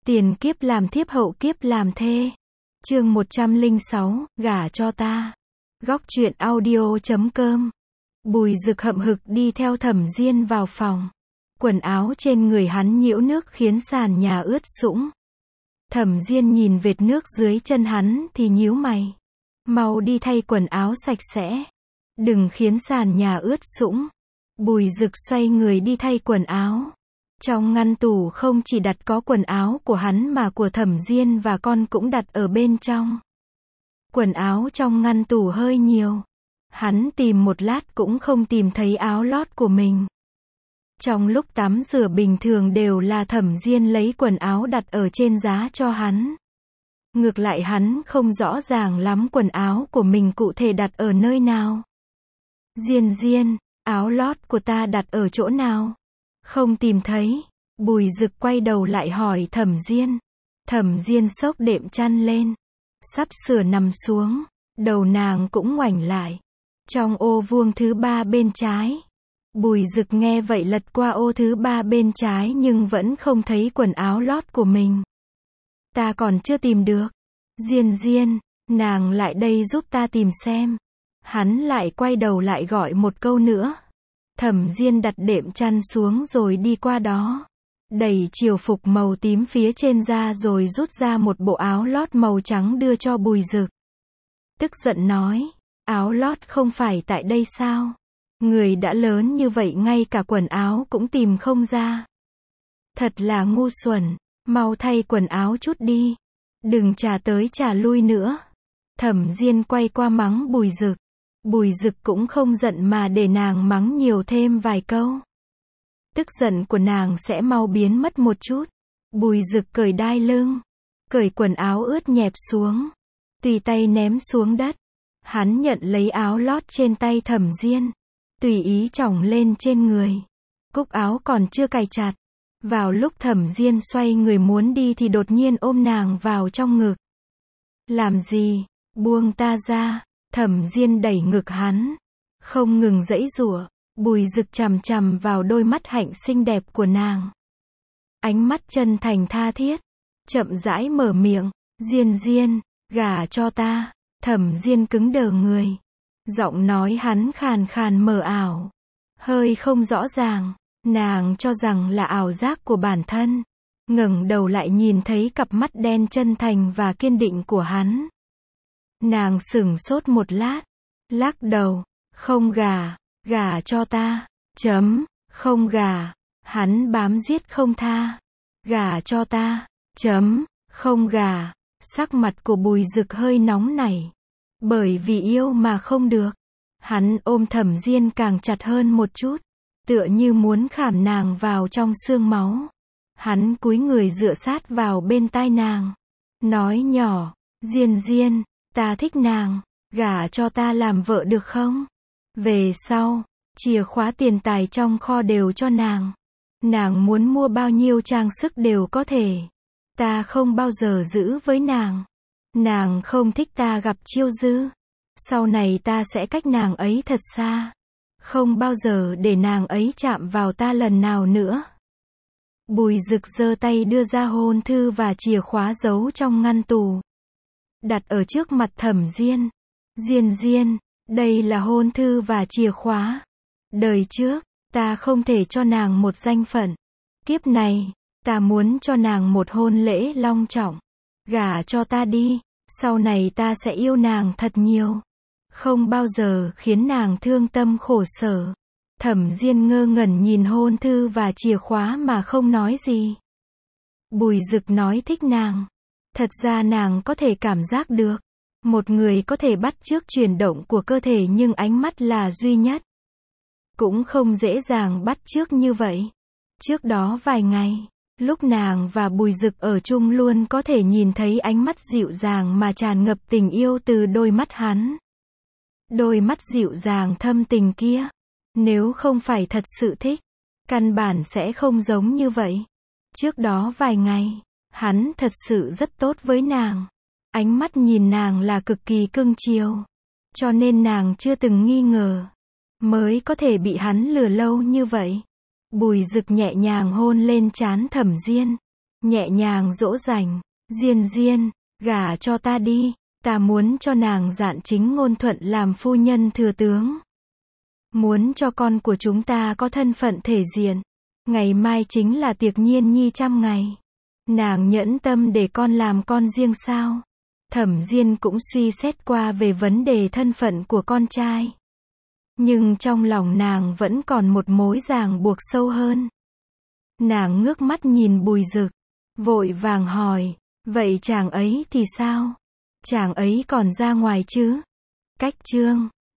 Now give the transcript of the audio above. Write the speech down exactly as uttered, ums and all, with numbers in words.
Tiền kiếp làm thiếp hậu kiếp làm thê. Chương một trăm lẻ sáu, gả cho ta. Góc truyện audio chấm com. Bùi Dực hậm hực đi theo Thẩm Diên vào phòng. Quần áo trên người hắn nhiễu nước khiến sàn nhà ướt sũng. Thẩm Diên nhìn vệt nước dưới chân hắn thì nhíu mày. Mau đi thay quần áo sạch sẽ. Đừng khiến sàn nhà ướt sũng. Bùi Dực xoay người đi thay quần áo. Trong ngăn tủ không chỉ đặt có quần áo của hắn mà của Thẩm Diên và con cũng đặt ở bên trong. Quần áo trong ngăn tủ hơi nhiều. Hắn tìm một lát cũng không tìm thấy áo lót của mình. Trong lúc tắm rửa bình thường đều là Thẩm Diên lấy quần áo đặt ở trên giá cho hắn. Ngược lại hắn không rõ ràng lắm quần áo của mình cụ thể đặt ở nơi nào. Diên Diên, áo lót của ta đặt ở chỗ nào? Không tìm thấy. Bùi Dực quay đầu lại hỏi Thẩm Diên. Thẩm Diên xốc đệm chăn lên. Sắp sửa nằm xuống. Đầu nàng cũng ngoảnh lại. Trong ô vuông thứ ba bên trái. Bùi Dực nghe vậy lật qua ô thứ ba bên trái nhưng vẫn không thấy quần áo lót của mình. Ta còn chưa tìm được. Diên Diên, nàng lại đây giúp ta tìm xem. Hắn lại quay đầu lại gọi một câu nữa. Thẩm Diên đặt đệm chăn xuống rồi đi qua đó. Đẩy chiều phục màu tím phía trên ra rồi rút ra một bộ áo lót màu trắng đưa cho Bùi Dực. Tức giận nói, áo lót không phải tại đây sao? Người đã lớn như vậy ngay cả quần áo cũng tìm không ra. Thật là ngu xuẩn, mau thay quần áo chút đi. Đừng trả tới trả lui nữa. Thẩm Diên quay qua mắng Bùi Dực. Bùi Dực cũng không giận mà để nàng mắng nhiều thêm vài câu. Tức giận của nàng sẽ mau biến mất một chút. Bùi Dực cởi đai lưng, cởi quần áo ướt nhẹp xuống, tùy tay ném xuống đất. Hắn nhận lấy áo lót trên tay Thẩm Diên, tùy ý chỏng lên trên người. Cúc áo còn chưa cài chặt. Vào lúc Thẩm Diên xoay người muốn đi thì đột nhiên ôm nàng vào trong ngực. Làm gì? Buông ta ra. Thẩm Diên đẩy ngực hắn, không ngừng giãy giụa. Bùi Dực chằm chằm vào đôi mắt hạnh xinh đẹp của nàng. Ánh mắt chân thành tha thiết, chậm rãi mở miệng, Diên Diên, gả cho ta. Thẩm Diên cứng đờ người. Giọng nói hắn khàn khàn mờ ảo, hơi không rõ ràng. Nàng cho rằng là ảo giác của bản thân. Ngẩng đầu lại nhìn thấy cặp mắt đen chân thành và kiên định của hắn. Nàng sửng sốt một lát, lắc đầu, không gả, gả cho ta, chấm, không gả. Hắn bám giết không tha, gả cho ta, chấm, không gả. Sắc mặt của Bùi Dực hơi nóng nảy, bởi vì yêu mà không được. Hắn ôm Thẩm Diên càng chặt hơn một chút, tựa như muốn khảm nàng vào trong xương máu. Hắn cúi người dựa sát vào bên tai nàng, nói nhỏ, Diên Diên, ta thích nàng, gả cho ta làm vợ được không? Về sau, chìa khóa tiền tài trong kho đều cho nàng. Nàng muốn mua bao nhiêu trang sức đều có thể. Ta không bao giờ giữ với nàng. Nàng không thích ta gặp chiêu dư. Sau này ta sẽ cách nàng ấy thật xa. Không bao giờ để nàng ấy chạm vào ta lần nào nữa. Bùi Dực giơ tay đưa ra hôn thư và chìa khóa giấu trong ngăn tủ. Đặt ở trước mặt Thẩm Diên. Diên Diên, đây là hôn thư và chìa khóa. Đời trước, ta không thể cho nàng một danh phận. Kiếp này, ta muốn cho nàng một hôn lễ long trọng. Gả cho ta đi, sau này ta sẽ yêu nàng thật nhiều. Không bao giờ khiến nàng thương tâm khổ sở. Thẩm Diên ngơ ngẩn nhìn hôn thư và chìa khóa mà không nói gì. Bùi Dực nói thích nàng. Thật ra nàng có thể cảm giác được. Một người có thể bắt chước chuyển động của cơ thể nhưng ánh mắt là duy nhất. Cũng không dễ dàng bắt chước như vậy. Trước đó vài ngày, lúc nàng và Bùi Dực ở chung luôn có thể nhìn thấy ánh mắt dịu dàng mà tràn ngập tình yêu từ đôi mắt hắn. Đôi mắt dịu dàng thâm tình kia, nếu không phải thật sự thích, căn bản sẽ không giống như vậy. Trước đó vài ngày, hắn thật sự rất tốt với nàng. Ánh mắt nhìn nàng là cực kỳ cưng chiều. Cho nên nàng chưa từng nghi ngờ. Mới có thể bị hắn lừa lâu như vậy. Bùi Dực nhẹ nhàng hôn lên trán Thẩm Diên. nhẹ nhàng dỗ dành. Diên Diên, gả cho ta đi, ta muốn cho nàng dạn chính ngôn thuận làm phu nhân thừa tướng. Muốn cho con của chúng ta có thân phận thể diện. Ngày mai chính là tiệc Nhiên Nhi trăm ngày. Nàng nhẫn tâm để con làm con riêng sao? Thẩm Diên cũng suy xét qua về vấn đề thân phận của con trai. Nhưng trong lòng nàng vẫn còn một mối ràng buộc sâu hơn. Nàng ngước mắt nhìn Bùi Dực, vội vàng hỏi, vậy chàng ấy thì sao? Chàng ấy còn ra ngoài chứ? Cách chương